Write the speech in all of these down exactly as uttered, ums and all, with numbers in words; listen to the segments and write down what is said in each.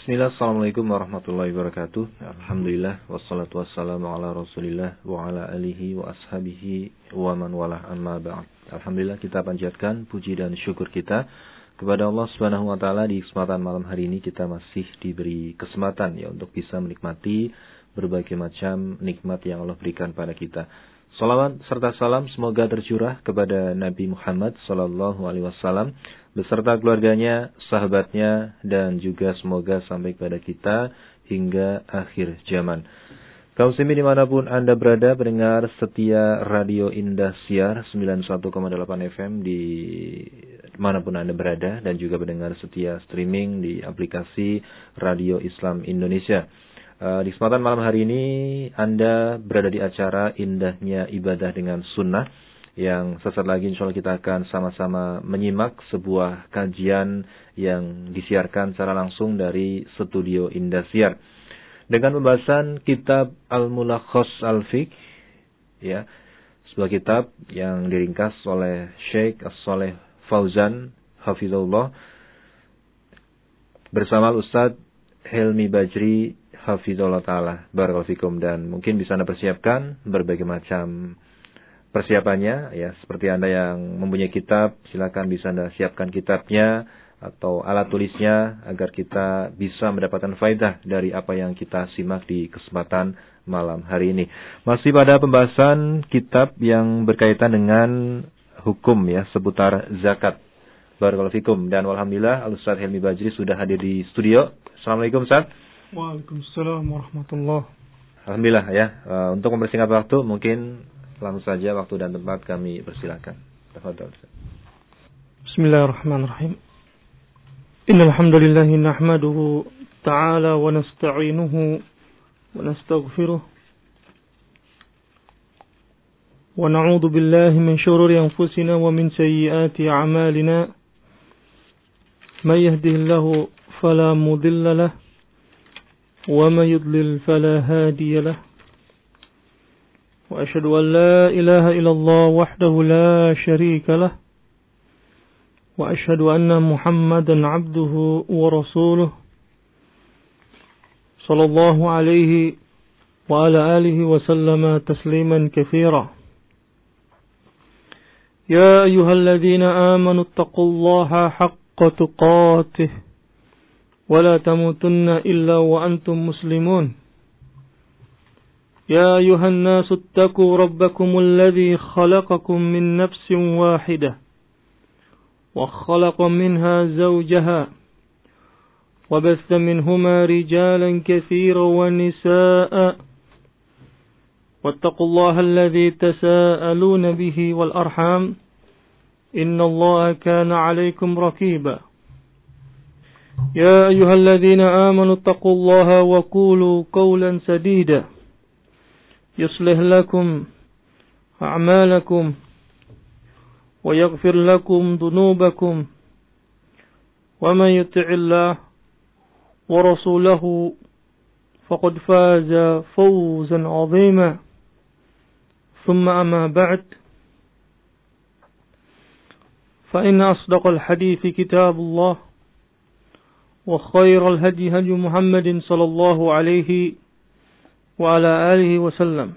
Bismillah, assalamualaikum warahmatullahi wabarakatuh. Alhamdulillah, wassalatu wassalamu ala rasulillah wa ala alihi wa ashabihi wa man walah amma ba'd. Alhamdulillah, kita panjatkan puji dan syukur kita kepada Allah subhanahu wa ta'ala. Di kesempatan malam hari ini kita masih diberi kesempatan ya untuk bisa menikmati berbagai macam nikmat yang Allah berikan pada kita. Salawat serta salam semoga tercurah kepada Nabi Muhammad sallallahu alaihi wasallam beserta keluarganya, sahabatnya, dan juga semoga sampai kepada kita hingga akhir zaman. Kaum muslimin dimanapun Anda berada, pendengar setia Radio Indosiar sembilan puluh satu koma delapan F M di manapun Anda berada, dan juga pendengar setia streaming di aplikasi Radio Islam Indonesia. Uh, di kesempatan malam hari ini Anda berada di acara Indahnya Ibadah dengan Sunnah, yang sesaat lagi insya Allah kita akan sama-sama menyimak sebuah kajian yang disiarkan secara langsung dari studio Indosiar dengan pembahasan kitab Al-Mulakhas Al-Fiqh, ya, sebuah kitab yang diringkas oleh Syekh As-Shaleh Fauzan hafizahullah bersama Ustaz Helmi Bajri hafizahullah taala. Barakallahu fikum. Dan mungkin bisa Anda persiapkan berbagai macam persiapannya ya, seperti Anda yang mempunyai kitab, silakan bisa Anda siapkan kitabnya atau alat tulisnya agar kita bisa mendapatkan faedah dari apa yang kita simak di kesempatan malam hari ini. Masih pada pembahasan kitab yang berkaitan dengan hukum ya seputar zakat. Barakallahu fikum. Dan alhamdulillah Al-Ustaz Helmi Bajri sudah hadir di studio. Assalamualaikum Ustaz. Waalaikumsalam warahmatullahi. Alhamdulillah ya. Uh, untuk mempersingkat waktu mungkin langsung saja waktu dan tempat kami persilakan. Tafadhol. Bismillahirrahmanirrahim. Innal hamdalillah nahmaduhu ta'ala wa nasta'inuhu wa nastaghfiruh wa na'udzu billahi min shururi anfusina wa min sayyiati a'malina. May yahdihillahu fala mudilla lahu wa may yudlil fala hadiya lahu. وأشهد أن لا إله إلا الله وحده لا شريك له وأشهد أن محمدا عبده ورسوله صلى الله عليه وعلى آله وسلم تسليما كثيرا. يا أيها الذين آمنوا اتقوا الله حق تقاته ولا تموتن إلا وأنتم مسلمون. يا أيها الناس اتقوا ربكم الذي خلقكم من نفس واحدة وخلق منها زوجها وبث منهما رجالا كثيرا ونساء واتقوا الله الذي تساءلون به والأرحام إن الله كان عليكم رقيبا. يا أيها الذين آمنوا اتقوا الله وقولوا قولا سديدا يصلح لكم أعمالكم ويغفر لكم ذنوبكم ومن يطع الله ورسوله فقد فاز فوزا عظيما. ثم أما بعد فإن أصدق الحديث كتاب الله وخير الهدي هدي محمد صلى الله عليه وعلى آله وسلم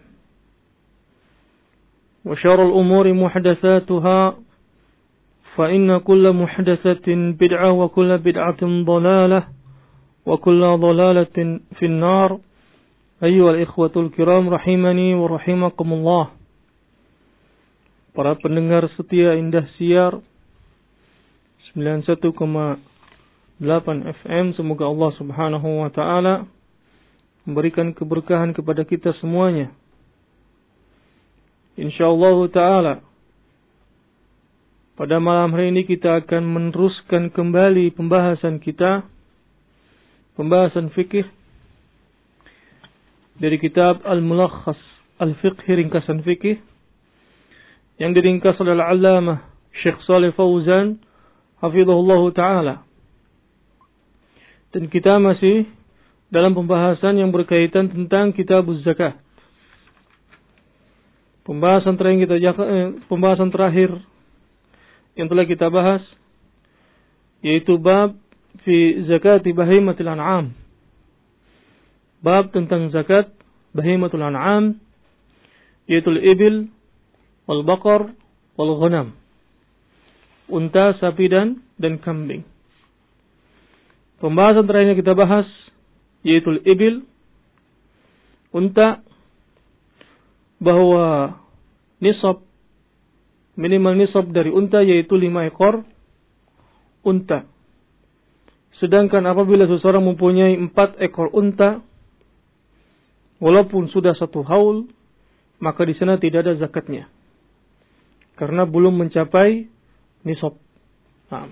وشر الأمور محدثاتها فإن كل محدثة بدعة وكل بدعة ضلالة وكل ضلالة في النار. أيها الإخوة الكرام رحمني ورحمكم الله. Para pendengar setia Indosiar sembilan puluh satu koma delapan F M, semoga Allah Subhanahu wa taala memberikan keberkahan kepada kita semuanya. InsyaAllah ta'ala pada malam hari ini kita akan meneruskan kembali pembahasan kita, pembahasan fikih dari kitab Al-Mulakhas Al-Fiqh, ringkasan fikih yang diringkas oleh Al-Allamah Syekh Shaleh Fauzan hafizahullah ta'ala. Dan kita masih dalam pembahasan yang berkaitan tentang kitabuz zakat. Pembahasan terakhir kita eh, pembahasan terakhir yang telah kita bahas yaitu bab fi zakati bahimatil an'am, bab tentang zakat bahimatul an'am, yaitu al-ibil, wal-baqar, wal-ghanam. Unta, sapi dan dan kambing. Pembahasan terakhir yang kita bahas yaitu al-ibil, unta, bahwa nisab, minimal nisab dari unta yaitu lima ekor unta. Sedangkan apabila seseorang mempunyai empat ekor unta, walaupun sudah satu haul, maka di sana tidak ada zakatnya, karena belum mencapai nisab. Nah.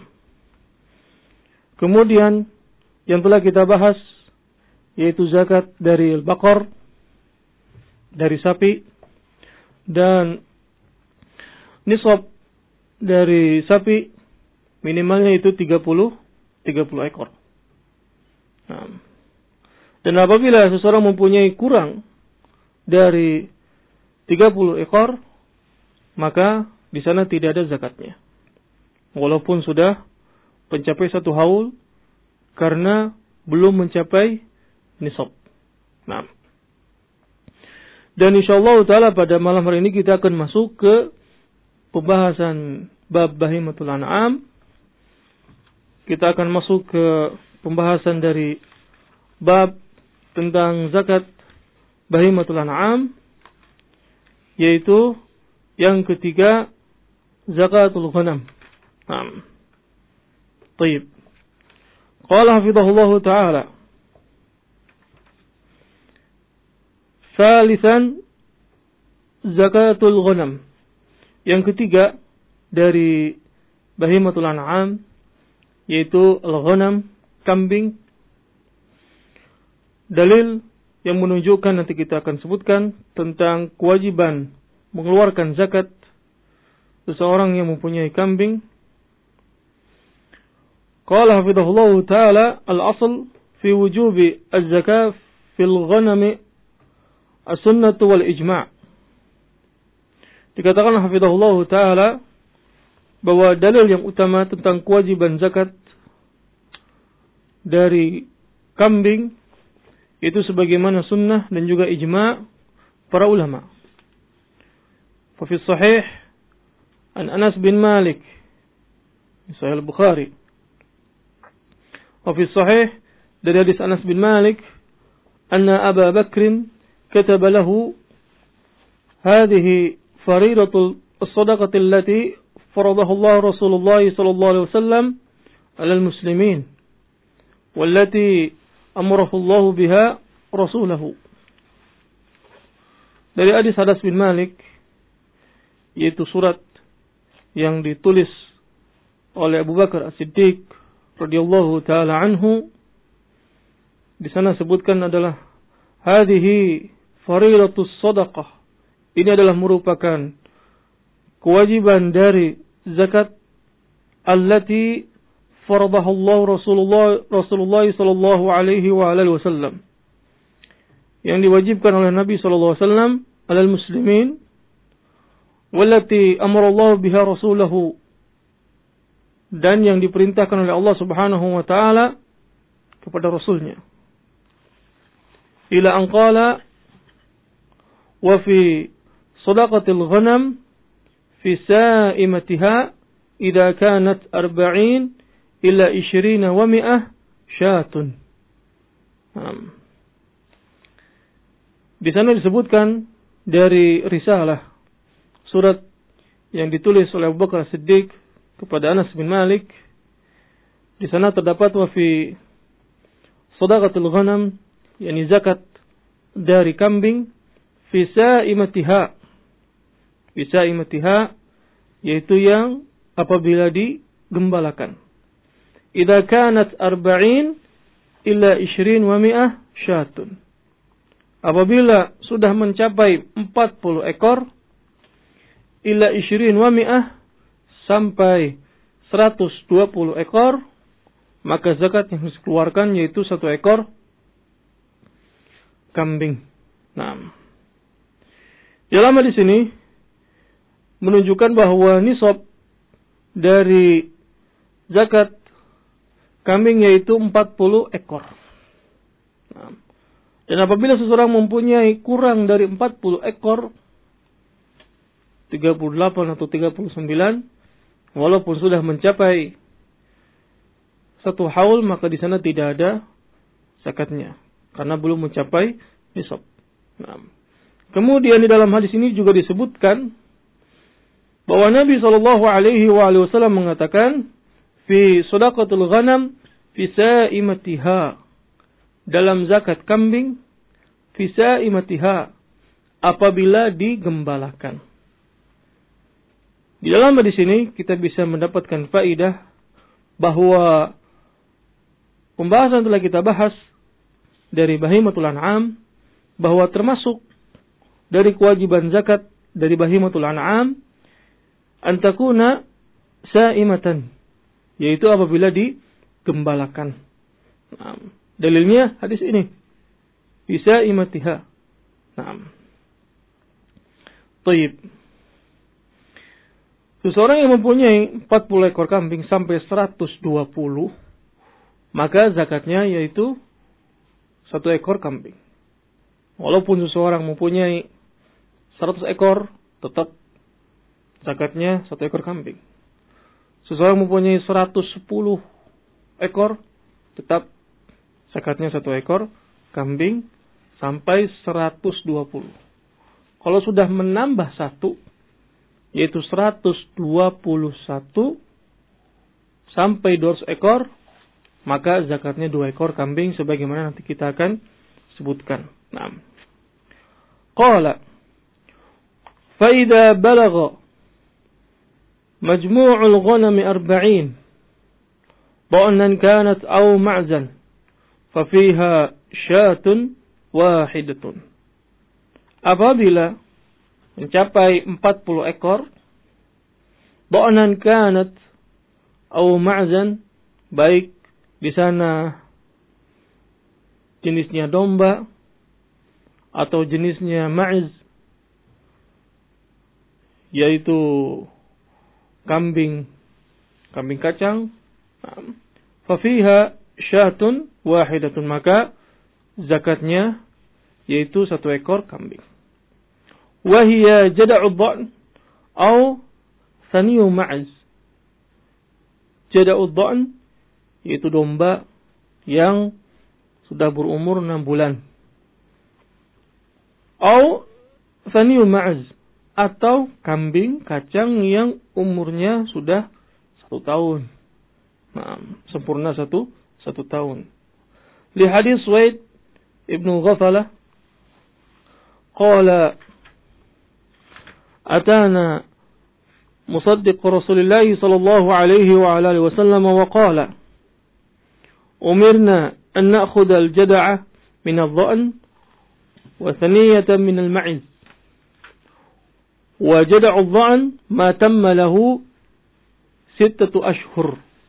Kemudian yang telah kita bahas yaitu zakat dari al-baqar, dari sapi, dan nisab dari sapi minimalnya itu tiga puluh ekor. Nah. Dan apabila seseorang mempunyai kurang dari tiga puluh ekor, maka di sana tidak ada zakatnya, walaupun sudah mencapai satu haul, karena belum mencapai nisab. Nah. Dan insyaallah taala pada malam hari ini kita akan masuk ke pembahasan bab bahimatul an'am. Kita akan masuk ke pembahasan dari bab tentang zakat bahimatul an'am, yaitu yang ketiga, zakatul ghanam. Naam. Baik. Qala hafizahullah taala. Salisan, zakatul ghanam. Yang ketiga dari bahimatul an'am yaitu al-ghanam, kambing. Dalil yang menunjukkan, nanti kita akan sebutkan, tentang kewajiban mengeluarkan zakat seseorang yang mempunyai kambing. Qala hafizahullah ta'ala, al-asl fi wujubi az-zakah fil ghanami as-sunnatu wal ijma'. Dikatakan hafizahullah ta'ala bahwa dalil yang utama tentang kewajiban zakat dari kambing itu sebagaimana sunnah dan juga ijma' para ulama. Fa fi sahih an Anas bin Malik, Sahih al-Bukhari. Wa fi sahih dari hadis Anas bin Malik, anna Abu Bakr kataba lahu hadhihi faridatul as-sadaqati allati faradaha Allah Rasulullah sallallahu alaihi wasallam 'ala al-muslimin wallati amarahu Allah biha rasulahu. Dari hadis Anas bin Malik, yaitu surat yang ditulis oleh Abu Bakar As-Siddiq radhiyallahu taala anhu. Di sana sebutkan adalah hadhihi faridatus shadaqah. Ini adalah merupakan kewajiban dari zakat allati faradaha Allah Rasulullah Rasulullah sallallahu alaihi wa alihi wasallam, yang diwajibkan oleh Nabi sallallahu alaihi wasallam alal muslimin, wallati amara Allah biha rasulahu, dan yang diperintahkan oleh Allah Subhanahu wa taala kepada rasulnya. Ila an qala wa fi sadaqatil ghanam fi sa'imatiha idza kanat arba'in ila ishrina wa mi'ah syatun. Um. Di sana disebutkan dari risalah, surat yang ditulis oleh Abu Bakar Siddiq kepada Anas bin Malik. Di sana terdapat wa fi sadaqatul ghanam, yakni zakat dari kambing, fi sa'imatiha, fi sa'imatiha, yaitu yang apabila digembalakan. Idza kanat arba'in illa ishrin wa mi'ah syatun. Apabila sudah mencapai empat puluh ekor, illa ishrin wa mi'ah, sampai seratus dua puluh ekor, maka zakat yang harus dikeluarkan yaitu satu ekor kambing. Nah, ulama di sini menunjukkan bahwa nisab dari zakat kambing yaitu empat puluh ekor. Nah, Dan apabila seseorang mempunyai kurang dari empat puluh ekor, tiga puluh delapan atau tiga puluh sembilan, walaupun sudah mencapai satu haul, maka di sana tidak ada zakatnya karena belum mencapai nisab. Nah, kemudian di dalam hadis ini juga disebutkan bahwa Nabi shallallahu alaihi wasallam mengatakan, fi shadaqatul ghanam fi sa'imatiha, dalam zakat kambing, fi sa'imatiha, apabila digembalakan. Di dalam hadis ini kita bisa mendapatkan faidah bahwa pembahasan telah kita bahas dari bahimatul an'am, bahwa termasuk dari kewajiban zakat dari bahimatul an'am antakuna sa'imatan, yaitu apabila digembalakan. Nah, dalilnya hadis ini, bisa imatiha. Nah, Taib. Seseorang yang mempunyai empat puluh ekor kambing sampai seratus dua puluh, maka zakatnya yaitu satu ekor kambing. Walaupun seseorang mempunyai seratus ekor, tetap zakatnya satu ekor kambing. Seseorang mempunyai seratus sepuluh ekor, tetap zakatnya satu ekor kambing sampai seratus dua puluh. Kalau sudah menambah satu, yaitu seratus dua puluh satu sampai dua ratus ekor, maka zakatnya dua ekor kambing sebagaimana nanti kita akan sebutkan. Nah, qala fa idza balagha majmu'ul ghanam arba'in dha'nan kanat aw ma'zan fa fiha syatun wahidatun. Apabila mencapai empat puluh ekor, dha'nan kanat aw ma'zan, baik di sana jenisnya domba atau jenisnya ma'iz, yaitu kambing kambing kacang, fa fiha syatun wahidatun, maka zakatnya yaitu satu ekor kambing. Wa hiya jada'u dha'n atau thaniyu ma'iz. Jada'u dha'n yaitu domba yang sudah berumur enam bulan. Atau thaniyu ma'iz, atau kambing kacang yang umurnya sudah satu tahun. Nah, sempurna satu satu tahun. Li hadis Suwaid ibnu Ghafalah, qala atana musaddiq Rasulullah sallallahu alaihi wa alihi wasallam wa qala umirna an na'khudha al-jad'a min adh-dha'n wa thaniyatan min al-ma'iz. وجدع الضأن ما تم له ستة أشهر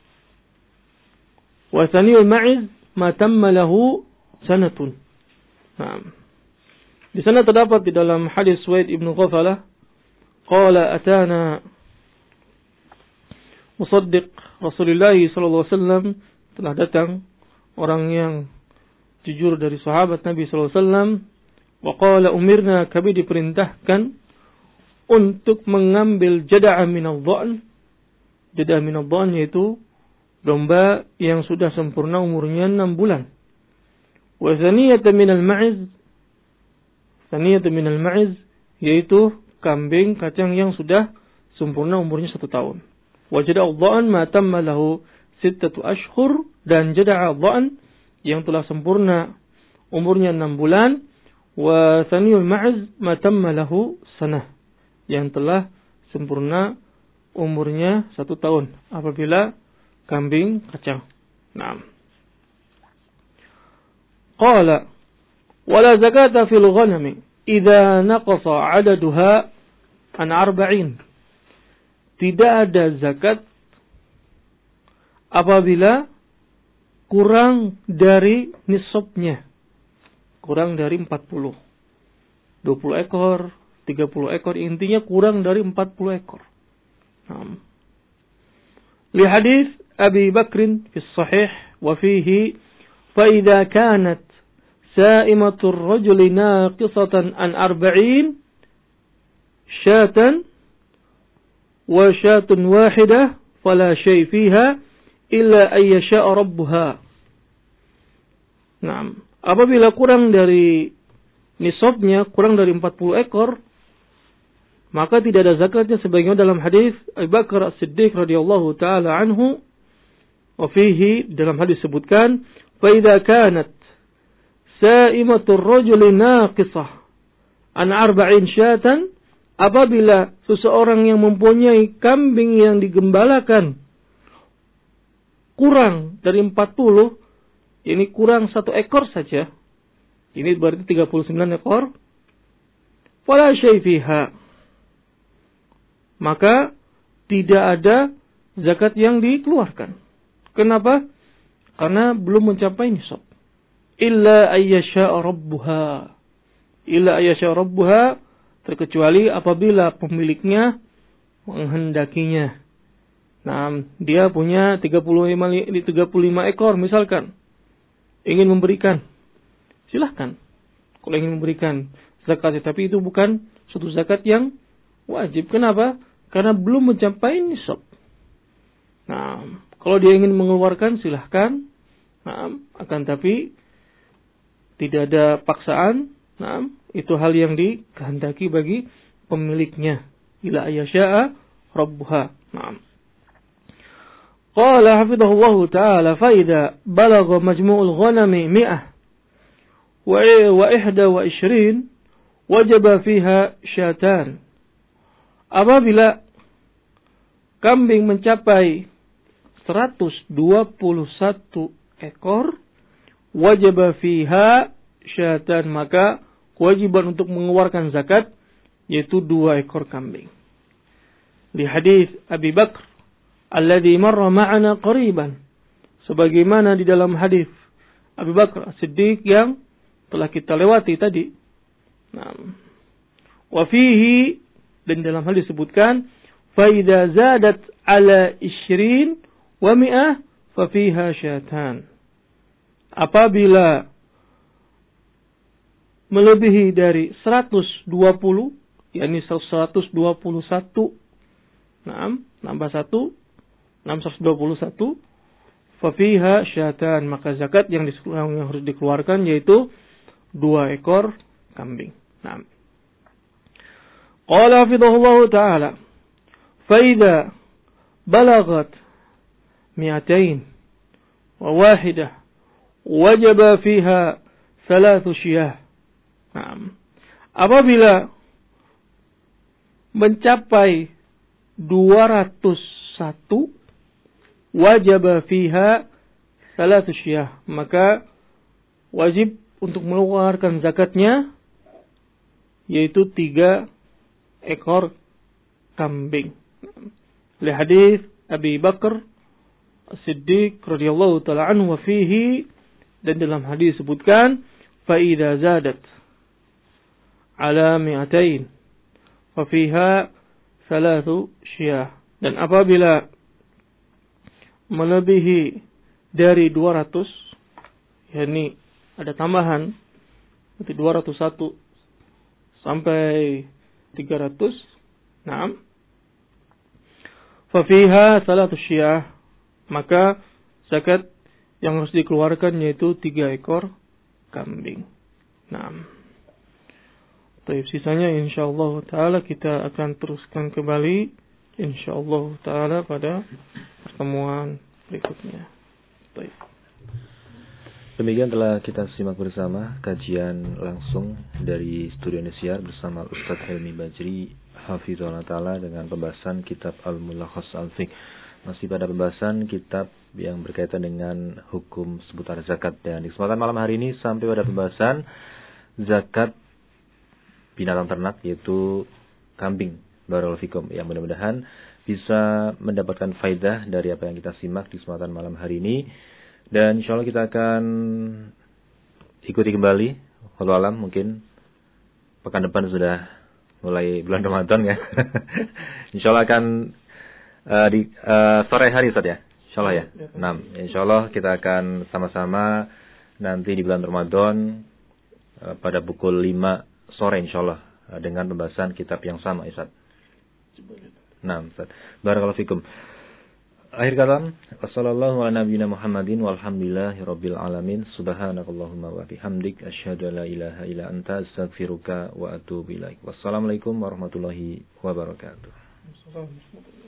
وثني المعز ما تم له سنة. Nah, di sana terdapat di dalam hadis Suwaid ibnu Ghafalah, qala atana musaddiq Rasulullah sallallahu alaihi wasallam, telah datang orang yang jujur dari sahabat Nabi sallallahu alaihi wasallam, wa qala umirna, kami diperintahkan untuk mengambil jada'a minadh dha'n. Jada'a minadh dha'n yaitu domba yang sudah sempurna umurnya enam bulan. Wa thaniyatan minal ma'iz, thaniyatan minal ma'iz yaitu kambing kacang yang sudah sempurna umurnya satu tahun. Wa jada'u dha'n ma tamma lahu sittatu ashhur, dan jada'a dha'n yang telah sempurna umurnya enam bulan. Wa thaniyul ma'iz ma tamma lahu sanah, yang telah sempurna umurnya satu tahun apabila kambing kacang. Naam. Qala wala zakata fil ghanami idza naqasa 'adaduha an arba'in. Tidak ada zakat apabila kurang dari nisabnya, kurang dari empat puluh. dua puluh ekor, tiga puluh ekor, intinya kurang dari empat puluh ekor. Nah. Li hadis Abi Bakrin fi sahih wa fihi fa idza kanat sa'imatur rajuli naqisatan an arba'in syatan wa syatun wahidah fala syai' fiha illa ayyasha'a rabbuha. Nah, apabila kurang dari nisabnya, kurang dari empat puluh ekor, maka tidak ada zakatnya, sebagaimana dalam hadis Abu Bakar As-Siddiq radhiyallahu taala anhu. Wa fihi, dalam hadis disebutkan, fa idza kanat sa'imatur rajuli naqisah an arba'in syatan, apabila seseorang yang mempunyai kambing yang digembalakan kurang dari empat puluh, ini kurang satu ekor saja, ini berarti tiga puluh sembilan ekor, fala syai' fiha, maka tidak ada zakat yang dikeluarkan. Kenapa? Karena belum mencapai nisab. Illa ayyasha'a rabbuha. Illa ayyasha'a rabbuha, terkecuali apabila pemiliknya menghendakinya. Nah, dia punya tiga puluh lima ekor misalkan, ingin memberikan, silahkan. Kalau ingin memberikan zakat, tapi itu bukan suatu zakat yang wajib. Kenapa? Karena belum mencapai nisab. Nah, kalau dia ingin mengeluarkan, silahkan. Nah, akan tapi tidak ada paksaan. Nah, itu hal yang dikehendaki bagi pemiliknya. Ila ayyasha'a rabbuha. Nah. Qala hafidhahullahu ta'ala, fa idza balagha majmu'ul ghanami mi'ah wa ihda wa ishrin wajaba fiha syatan. Apabila kambing mencapai seratus dua puluh satu ekor, wajib fiha syatan, maka kewajiban untuk mengeluarkan zakat yaitu dua ekor kambing. Di hadis Abi Bakr alladhi marra ma'ana qariban, sebagaimana di dalam hadis Abi Bakr As-Siddiq yang telah kita lewati tadi. Nah, wa fihi, dan dalam hal disebutkan, fa idza zadat ala ishrin wa mi'ah fa fiha syatan. Apabila melebihi dari seratus dua puluh, yakni seratus dua puluh satu, nah, nambah satu, seratus dua puluh satu, fa fiha syatan, maka zakat yang, yang harus dikeluarkan yaitu dua ekor kambing. Nah, qala hafidhahullahu ta'ala, fa idza balagat mi'atain wa wahidah wajaba fiha thalathu syiyah. Nah, apabila mencapai dua ratus satu, wajaba fiha thalathu syiyah, maka wajib untuk mengeluarkan zakatnya yaitu tiga ekor kambing. Li hadis Abi Bakar As-Siddiq radhiyallahu taala anhu, wa fihi, dan dalam hadis disebutkan, fa idza zadat ala mi'atain fa fiha thalathu syiyah, dan apabila melebihi dari dua ratus, yakni ada tambahan berarti dua ratus satu sampai tiga ratus, nah, fa fiha thalathu syiyah, maka zakat yang harus dikeluarkan yaitu tiga ekor kambing. Nah, Taib, sisanya insyaallah taala kita akan teruskan kembali insyaallah taala pada pertemuan berikutnya. Taib. Demikian telah kita simak bersama kajian langsung dari Studio Indosiar bersama Ustaz Helmi Bajri hafizahullah taala dengan pembahasan kitab Al-Mulakhas Al-Fiqh. Masih pada pembahasan kitab yang berkaitan dengan hukum seputar zakat, dan di kesempatan malam hari ini sampai pada pembahasan zakat binatang ternak yaitu kambing. Barakallahu fikum, yang mudah-mudahan bisa mendapatkan faidah dari apa yang kita simak di kesempatan malam hari ini, dan insyaallah kita akan ikuti kembali. Wallahu alam, mungkin pekan depan sudah mulai bulan Ramadan ya. Insyaallah akan uh, di uh, sore hari Ustaz ya. Insyaallah ya. Nah, insyaallah kita akan sama-sama nanti di bulan Ramadan uh, pada pukul lima sore insyaallah uh, dengan pembahasan kitab yang sama Ustaz. Nah, Ustaz. Barakallahu fikum. Akhir kata, wassallallahu ala nabiyyina Muhammadin walhamdulillahi rabbil alamin. Subhanakallahumma wa bihamdik asyhadu an la ilaha illa anta astaghfiruka wa atubu ilaik. Wassalamualaikum warahmatullahi wabarakatuh.